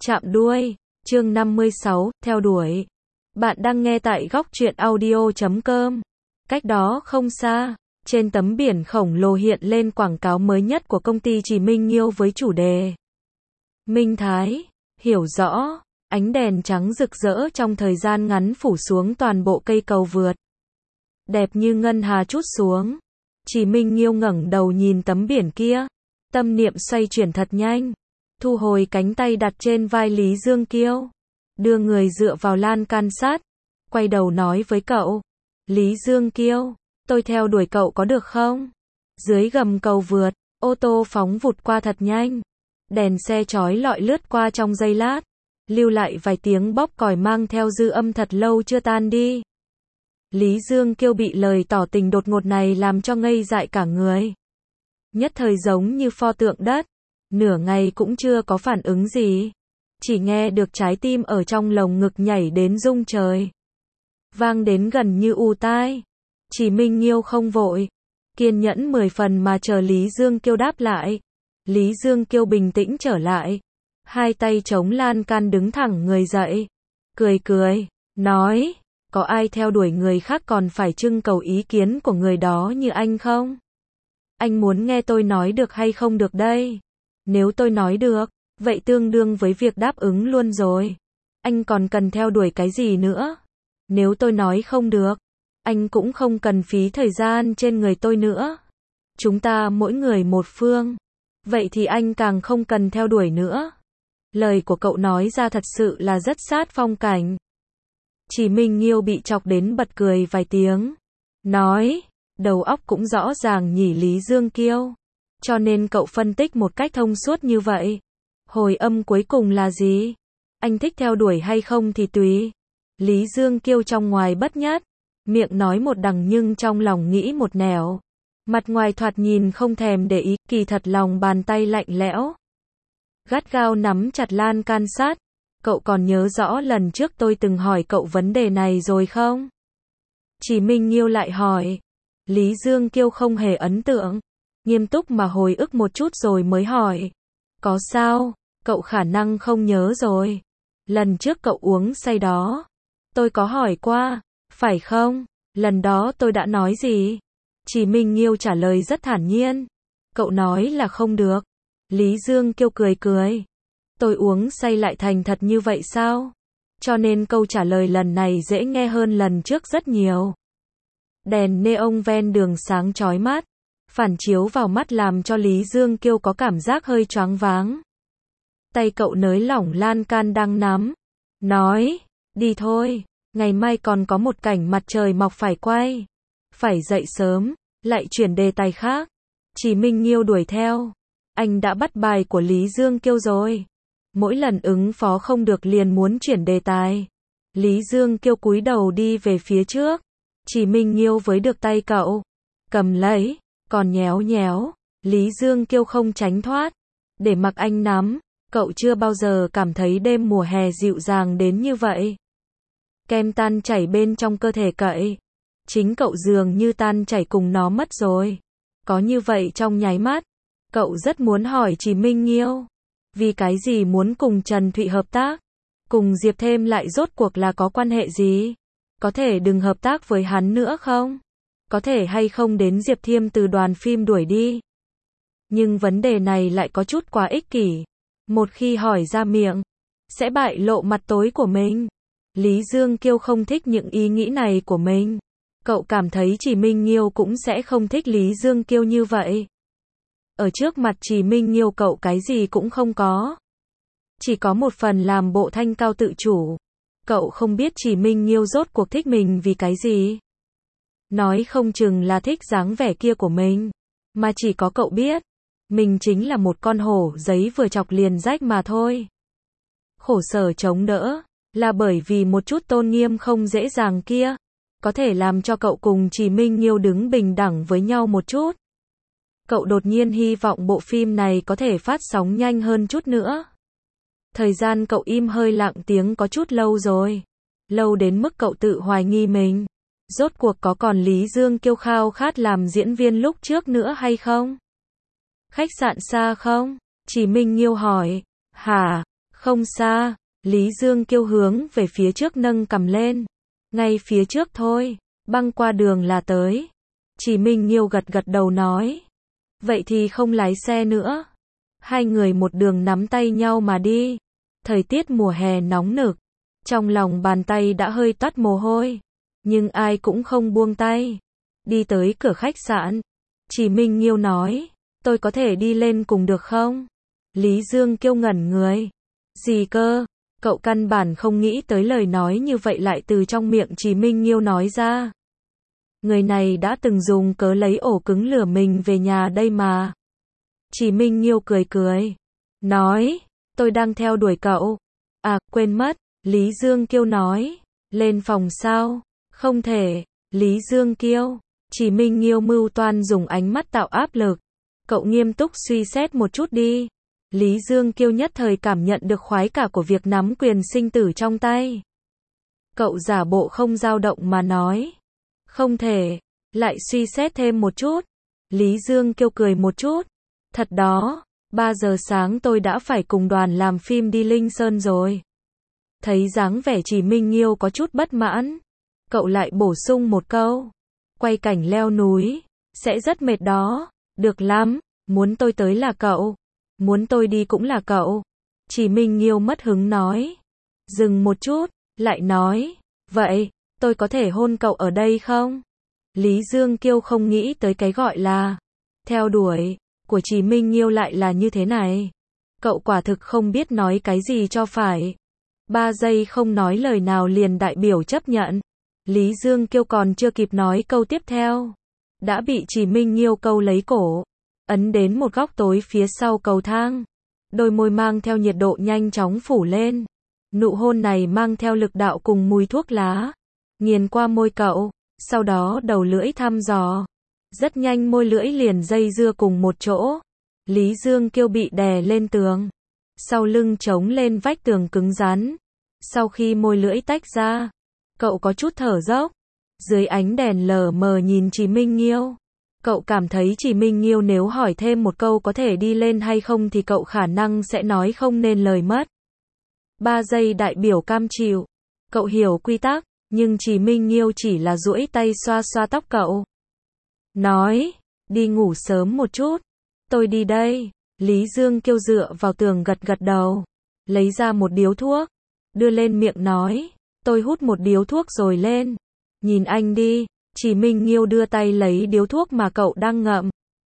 Chạm đuôi, chương 56, theo đuổi. Bạn đang nghe tại góc truyện audio.com. Cách đó không xa, trên tấm biển khổng lồ hiện lên quảng cáo mới nhất của công ty Chí Minh Nghiêu với chủ đề Minh Thái, hiểu rõ, ánh đèn trắng rực rỡ trong thời gian ngắn phủ xuống toàn bộ cây cầu vượt. Đẹp như ngân hà trút xuống. Chí Minh Nghiêu ngẩng đầu nhìn tấm biển kia, tâm niệm xoay chuyển thật nhanh. Thu hồi cánh tay đặt trên vai Lý Dương Kiêu, đưa người dựa vào lan can sát, quay đầu nói với cậu, Lý Dương Kiêu, tôi theo đuổi cậu có được không? Dưới gầm cầu vượt, ô tô phóng vụt qua thật nhanh, đèn xe chói lọi lướt qua trong giây lát, lưu lại vài tiếng bóp còi mang theo dư âm thật lâu chưa tan đi. Lý Dương Kiêu bị lời tỏ tình đột ngột này làm cho ngây dại cả người. Nhất thời giống như pho tượng đất. Nửa ngày cũng chưa có phản ứng gì. Chỉ nghe được trái tim ở trong lồng ngực nhảy đến rung trời. Vang đến gần như u tai. Chí Minh Nghiêu không vội. Kiên nhẫn 10 phần mà chờ Lý Dương Kiêu đáp lại. Lý Dương Kiêu bình tĩnh trở lại. Hai tay chống lan can đứng thẳng người dậy. Cười, nói, có ai theo đuổi người khác còn phải trưng cầu ý kiến của người đó như anh không? Anh muốn nghe tôi nói được hay không được đây? Nếu tôi nói được, vậy tương đương với việc đáp ứng luôn rồi. Anh còn cần theo đuổi cái gì nữa? Nếu tôi nói không được, anh cũng không cần phí thời gian trên người tôi nữa. Chúng ta mỗi người một phương. Vậy thì anh càng không cần theo đuổi nữa. Lời của cậu nói ra thật sự là rất sát phong cảnh. Chí Minh Nghiêu bị chọc đến bật cười vài tiếng. Nói, đầu óc cũng rõ ràng nhỉ Lý Dương Kiêu. Cho nên cậu phân tích một cách thông suốt như vậy. Hồi âm cuối cùng là gì? Anh thích theo đuổi hay không thì tùy. Lý Dương Kiêu trong ngoài bất nhất. Miệng nói một đằng nhưng trong lòng nghĩ một nẻo. Mặt ngoài thoạt nhìn không thèm để ý, kỳ thật lòng bàn tay lạnh lẽo. Gắt gao nắm chặt lan can sát. Cậu còn nhớ rõ lần trước tôi từng hỏi cậu vấn đề này rồi không? Chí Minh Nghiêu lại hỏi. Lý Dương Kiêu không hề ấn tượng. Nghiêm túc mà hồi ức một chút rồi mới hỏi. Có sao? Cậu khả năng không nhớ rồi. Lần trước cậu uống say đó. Tôi có hỏi qua, phải không? Lần đó tôi đã nói gì? Chí Minh Nghiêu trả lời rất thản nhiên. Cậu nói là không được. Lý Dương Kiêu cười. Tôi uống say lại thành thật như vậy sao? Cho nên câu trả lời lần này dễ nghe hơn lần trước rất nhiều. Đèn neon ven đường sáng chói mắt. Phản chiếu vào mắt làm cho Lý Dương Kiêu có cảm giác hơi choáng váng. Tay cậu nới lỏng lan can đang nắm. Nói, đi thôi, ngày mai còn có một cảnh mặt trời mọc phải quay. Phải dậy sớm, lại chuyển đề tài khác. Chí Minh Nghiêu đuổi theo. Anh đã bắt bài của Lý Dương Kiêu rồi. Mỗi lần ứng phó không được liền muốn chuyển đề tài. Lý Dương Kiêu cúi đầu đi về phía trước. Chí Minh Nghiêu với được tay cậu. Cầm lấy. Còn nhéo, Lý Dương Kiêu không tránh thoát. Để mặc anh nắm, cậu chưa bao giờ cảm thấy đêm mùa hè dịu dàng đến như vậy. Kem tan chảy bên trong cơ thể cậu. Chính cậu dường như tan chảy cùng nó mất rồi. Có như vậy trong nháy mắt, cậu rất muốn hỏi Chí Minh Nghiêu. Vì cái gì muốn cùng Trần Thụy hợp tác? Cùng Diệp Thêm lại rốt cuộc là có quan hệ gì? Có thể đừng hợp tác với hắn nữa không? Có thể hay không đến Diệp Thiêm từ đoàn phim đuổi đi. Nhưng vấn đề này lại có chút quá ích kỷ. Một khi hỏi ra miệng, sẽ bại lộ mặt tối của mình. Lý Dương Kiêu không thích những ý nghĩ này của mình. Cậu cảm thấy Chí Minh Nghiêu cũng sẽ không thích Lý Dương Kiêu như vậy. Ở trước mặt Chí Minh Nghiêu cậu cái gì cũng không có. Chỉ có một phần làm bộ thanh cao tự chủ. Cậu không biết Chí Minh Nghiêu rốt cuộc thích mình vì cái gì. Nói không chừng là thích dáng vẻ kia của mình. Mà chỉ có cậu biết. Mình chính là một con hổ giấy vừa chọc liền rách mà thôi. Khổ sở chống đỡ. Là bởi vì một chút tôn nghiêm không dễ dàng kia. Có thể làm cho cậu cùng Chí Minh Nghiêu đứng bình đẳng với nhau một chút. Cậu đột nhiên hy vọng bộ phim này có thể phát sóng nhanh hơn chút nữa. Thời gian cậu im hơi lặng tiếng có chút lâu rồi. Lâu đến mức cậu tự hoài nghi mình. Rốt cuộc có còn Lý Dương Kiêu khao khát làm diễn viên lúc trước nữa hay không? Khách sạn xa không? Chí Minh Nghiêu hỏi. Hả? Không xa, Lý Dương Kiêu hướng về phía trước nâng cằm lên. Ngay phía trước thôi, băng qua đường là tới. Chỉ Minh Nghiêu gật gật đầu nói. Vậy thì không lái xe nữa. Hai người một đường nắm tay nhau mà đi. Thời tiết mùa hè nóng nực. Trong lòng bàn tay đã hơi toát mồ hôi. Nhưng ai cũng không buông tay. Đi tới cửa khách sạn. Chỉ Minh Nghiêu nói. Tôi có thể đi lên cùng được không? Lý Dương Kiêu ngẩn người. Gì cơ? Cậu căn bản không nghĩ tới lời nói như vậy lại từ trong miệng Chỉ Minh Nghiêu nói ra. Người này đã từng dùng cớ lấy ổ cứng lừa mình về nhà đây mà. Chỉ Minh Nghiêu cười cười. Nói, tôi đang theo đuổi cậu. À, quên mất. Lý Dương Kiêu nói. Lên phòng sao? Không thể. Lý Dương Kiêu. Chỉ Minh Nghiêu mưu toan dùng ánh mắt tạo áp lực. Cậu nghiêm túc suy xét một chút đi. Lý Dương Kiêu nhất thời cảm nhận được khoái cả của việc nắm quyền sinh tử trong tay. Cậu giả bộ không dao động mà nói. Không thể. Lại suy xét thêm một chút. Lý Dương Kiêu cười một chút. Thật đó, 3 giờ sáng tôi đã phải cùng đoàn làm phim đi Linh Sơn rồi. Thấy dáng vẻ Chỉ Minh Nghiêu có chút bất mãn. Cậu lại bổ sung một câu. Quay cảnh leo núi, sẽ rất mệt đó. Được lắm, muốn tôi tới là cậu. Muốn tôi đi cũng là cậu. Chỉ Minh Nghiêu mất hứng nói. Dừng một chút, lại nói. Vậy, tôi có thể hôn cậu ở đây không? Lý Dương Kiêu không nghĩ tới cái gọi là theo đuổi của Chỉ Minh Nghiêu lại là như thế này. Cậu quả thực không biết nói cái gì cho phải. 3 giây không nói lời nào liền đại biểu chấp nhận. Lý Dương Kiêu còn chưa kịp nói câu tiếp theo. Đã bị Chỉ Minh Nghiêu câu lấy cổ. Ấn đến một góc tối phía sau cầu thang. Đôi môi mang theo nhiệt độ nhanh chóng phủ lên. Nụ hôn này mang theo lực đạo cùng mùi thuốc lá. Nghiền qua môi cậu. Sau đó đầu lưỡi thăm dò. Rất nhanh môi lưỡi liền dây dưa cùng một chỗ. Lý Dương Kiêu bị đè lên tường. Sau lưng chống lên vách tường cứng rắn. Sau khi môi lưỡi tách ra, cậu có chút thở dốc. Dưới ánh đèn lờ mờ nhìn Chỉ Minh Nghiêu. Cậu cảm thấy Chỉ Minh Nghiêu nếu hỏi thêm một câu có thể đi lên hay không thì cậu khả năng sẽ nói không nên lời mất. 3 giây đại biểu cam chịu. Cậu hiểu quy tắc, nhưng Chỉ Minh Nghiêu chỉ là duỗi tay xoa xoa tóc cậu. Nói, đi ngủ sớm một chút. Tôi đi đây. Lý Dương Kiêu dựa vào tường gật gật đầu. Lấy ra một điếu thuốc. Đưa lên miệng nói. Tôi hút một điếu thuốc rồi lên. Nhìn anh đi. Chỉ Minh Nghiêu đưa tay lấy điếu thuốc mà cậu đang ngậm.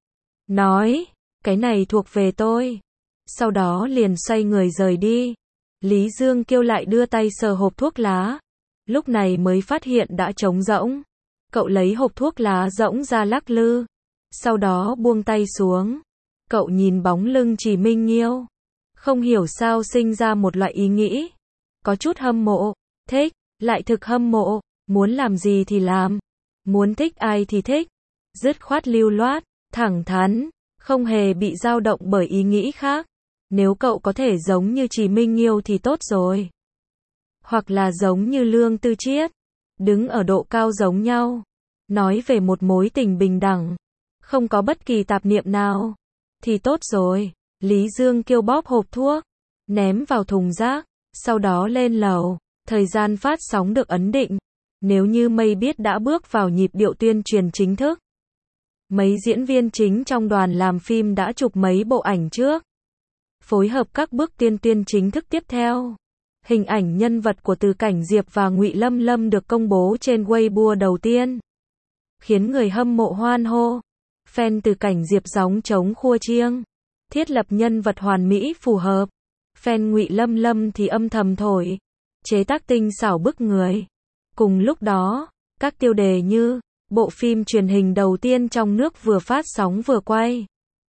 Nói, cái này thuộc về tôi. Sau đó liền xoay người rời đi. Lý Dương Kiêu lại đưa tay sờ hộp thuốc lá. Lúc này mới phát hiện đã trống rỗng. Cậu lấy hộp thuốc lá rỗng ra lắc lư. Sau đó buông tay xuống. Cậu nhìn bóng lưng Chỉ Minh Nghiêu. Không hiểu sao sinh ra một loại ý nghĩ. Có chút hâm mộ. Thích, lại thực hâm mộ. Muốn làm gì thì làm. Muốn thích ai thì thích. Dứt khoát lưu loát, thẳng thắn. Không hề bị dao động bởi ý nghĩ khác. Nếu cậu có thể giống như Chỉ Minh Nghiêu thì tốt rồi. Hoặc là giống như Lương Tư Chiết. Đứng ở độ cao giống nhau. Nói về một mối tình bình đẳng. Không có bất kỳ tạp niệm nào. Thì tốt rồi. Lý Dương Kiêu bóp hộp thuốc. Ném vào thùng rác. Sau đó lên lầu. Thời gian phát sóng được ấn định. Nếu như Mây biết đã bước vào nhịp điệu tuyên truyền chính thức. Mấy diễn viên chính trong đoàn làm phim đã chụp mấy bộ ảnh trước. Phối hợp các bước tuyên chính thức tiếp theo. Hình ảnh nhân vật của Từ Cảnh Diệp và Ngụy Lâm Lâm được công bố trên Weibo đầu tiên. Khiến người hâm mộ hoan hô. Fan Từ Cảnh Diệp gióng trống khua chiêng. Thiết lập nhân vật hoàn mỹ phù hợp. Fan Ngụy Lâm Lâm thì âm thầm thổi. Chế tác tinh xảo bức người. Cùng lúc đó, các tiêu đề như bộ phim truyền hình đầu tiên trong nước vừa phát sóng vừa quay.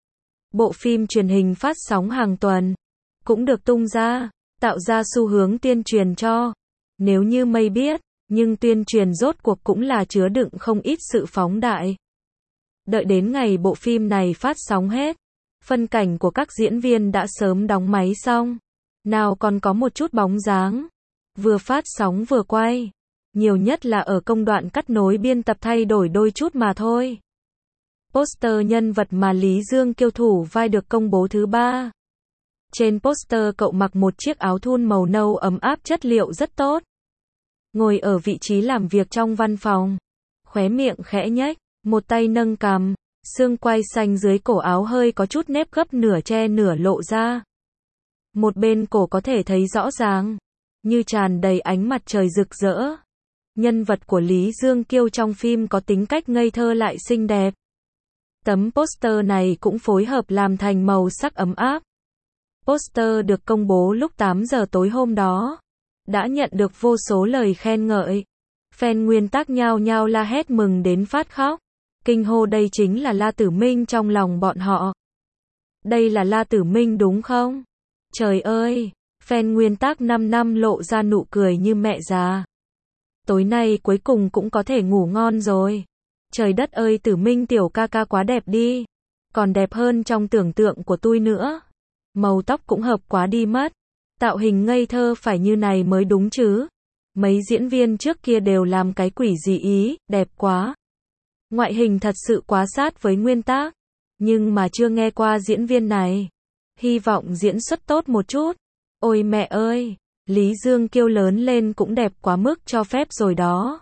Bộ phim truyền hình phát sóng hàng tuần cũng được tung ra, tạo ra xu hướng tuyên truyền cho. Nếu như Mây biết, nhưng tuyên truyền rốt cuộc cũng là chứa đựng không ít sự phóng đại. Đợi đến ngày bộ phim này phát sóng hết, phân cảnh của các diễn viên đã sớm đóng máy xong. Nào còn có một chút bóng dáng. Vừa phát sóng vừa quay. Nhiều nhất là ở công đoạn cắt nối biên tập thay đổi đôi chút mà thôi. Poster nhân vật mà Lý Dương Kiêu thủ vai được công bố thứ 3. Trên poster cậu mặc một chiếc áo thun màu nâu ấm áp chất liệu rất tốt. Ngồi ở vị trí làm việc trong văn phòng. Khóe miệng khẽ nhếch, một tay nâng cằm, xương quai xanh dưới cổ áo hơi có chút nếp gấp nửa che nửa lộ ra. Một bên cổ có thể thấy rõ ràng, như tràn đầy ánh mặt trời rực rỡ. Nhân vật của Lý Dương Kiêu trong phim có tính cách ngây thơ lại xinh đẹp. Tấm poster này cũng phối hợp làm thành màu sắc ấm áp. Poster được công bố lúc 8 giờ tối hôm đó. Đã nhận được vô số lời khen ngợi. Fan nguyên tác nhao nhao la hét mừng đến phát khóc. Kinh hô đây chính là La Tử Minh trong lòng bọn họ. Đây là La Tử Minh đúng không? Trời ơi! Fan nguyên tác 5 năm lộ ra nụ cười như mẹ già. Tối nay cuối cùng cũng có thể ngủ ngon rồi. Trời đất ơi Tử Minh tiểu ca ca quá đẹp đi. Còn đẹp hơn trong tưởng tượng của tôi nữa. Màu tóc cũng hợp quá đi mất. Tạo hình ngây thơ phải như này mới đúng chứ. Mấy diễn viên trước kia đều làm cái quỷ gì ý, đẹp quá. Ngoại hình thật sự quá sát với nguyên tác. Nhưng mà chưa nghe qua diễn viên này. Hy vọng diễn xuất tốt một chút. Ôi mẹ ơi, Lý Dương Kiêu lớn lên cũng đẹp quá mức cho phép rồi đó.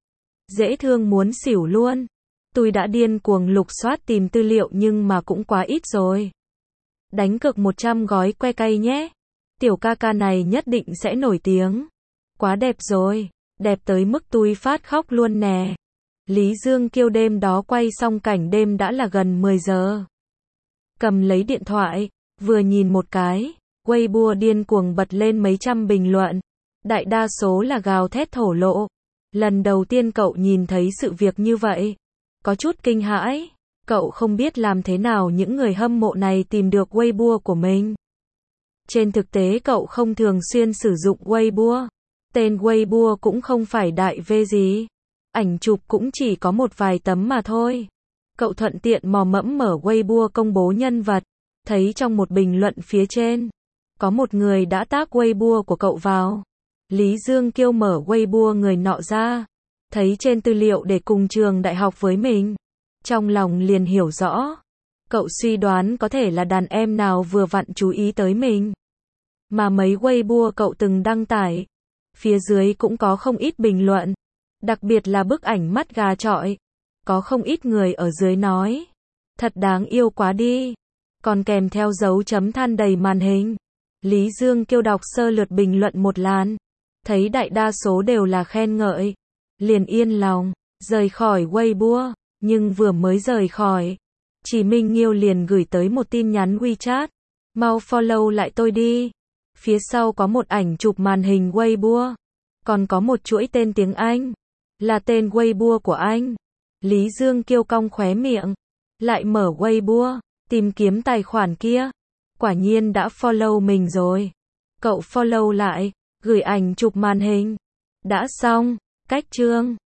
Dễ thương muốn xỉu luôn. Tôi đã điên cuồng lục soát tìm tư liệu nhưng mà cũng quá ít rồi. Đánh cược 100 gói que cay nhé. Tiểu ca ca này nhất định sẽ nổi tiếng. Quá đẹp rồi, đẹp tới mức tôi phát khóc luôn nè. Lý Dương Kiêu đêm đó quay xong cảnh đêm đã là gần 10 giờ. Cầm lấy điện thoại, vừa nhìn một cái, Weibo điên cuồng bật lên mấy trăm bình luận. Đại đa số là gào thét thổ lộ. Lần đầu tiên cậu nhìn thấy sự việc như vậy. Có chút kinh hãi. Cậu không biết làm thế nào những người hâm mộ này tìm được Weibo của mình. Trên thực tế cậu không thường xuyên sử dụng Weibo. Tên Weibo cũng không phải đại V gì. Ảnh chụp cũng chỉ có một vài tấm mà thôi. Cậu thuận tiện mò mẫm mở Weibo công bố nhân vật. Thấy trong một bình luận phía trên, có một người đã tag Weibo của cậu vào. Lý Dương Kiêu mở Weibo người nọ ra. Thấy trên tư liệu để cùng trường đại học với mình. Trong lòng liền hiểu rõ. Cậu suy đoán có thể là đàn em nào vừa vặn chú ý tới mình. Mà mấy Weibo cậu từng đăng tải. Phía dưới cũng có không ít bình luận. Đặc biệt là bức ảnh mắt gà chọi. Có không ít người ở dưới nói. Thật đáng yêu quá đi. Còn kèm theo dấu chấm than đầy màn hình. Lý Dương Kiêu đọc sơ lượt bình luận một làn. Thấy đại đa số đều là khen ngợi. Liền yên lòng, rời khỏi Weibo. Nhưng vừa mới rời khỏi, Chỉ Minh Nghiêu liền gửi tới một tin nhắn WeChat. Mau follow lại tôi đi. Phía sau có một ảnh chụp màn hình Weibo. Còn có một chuỗi tên tiếng Anh. Là tên Weibo của anh. Lý Dương Kiêu cong khóe miệng. Lại mở Weibo, tìm kiếm tài khoản kia. Quả nhiên đã follow mình rồi. Cậu follow lại, gửi ảnh chụp màn hình. Đã xong, cách chương.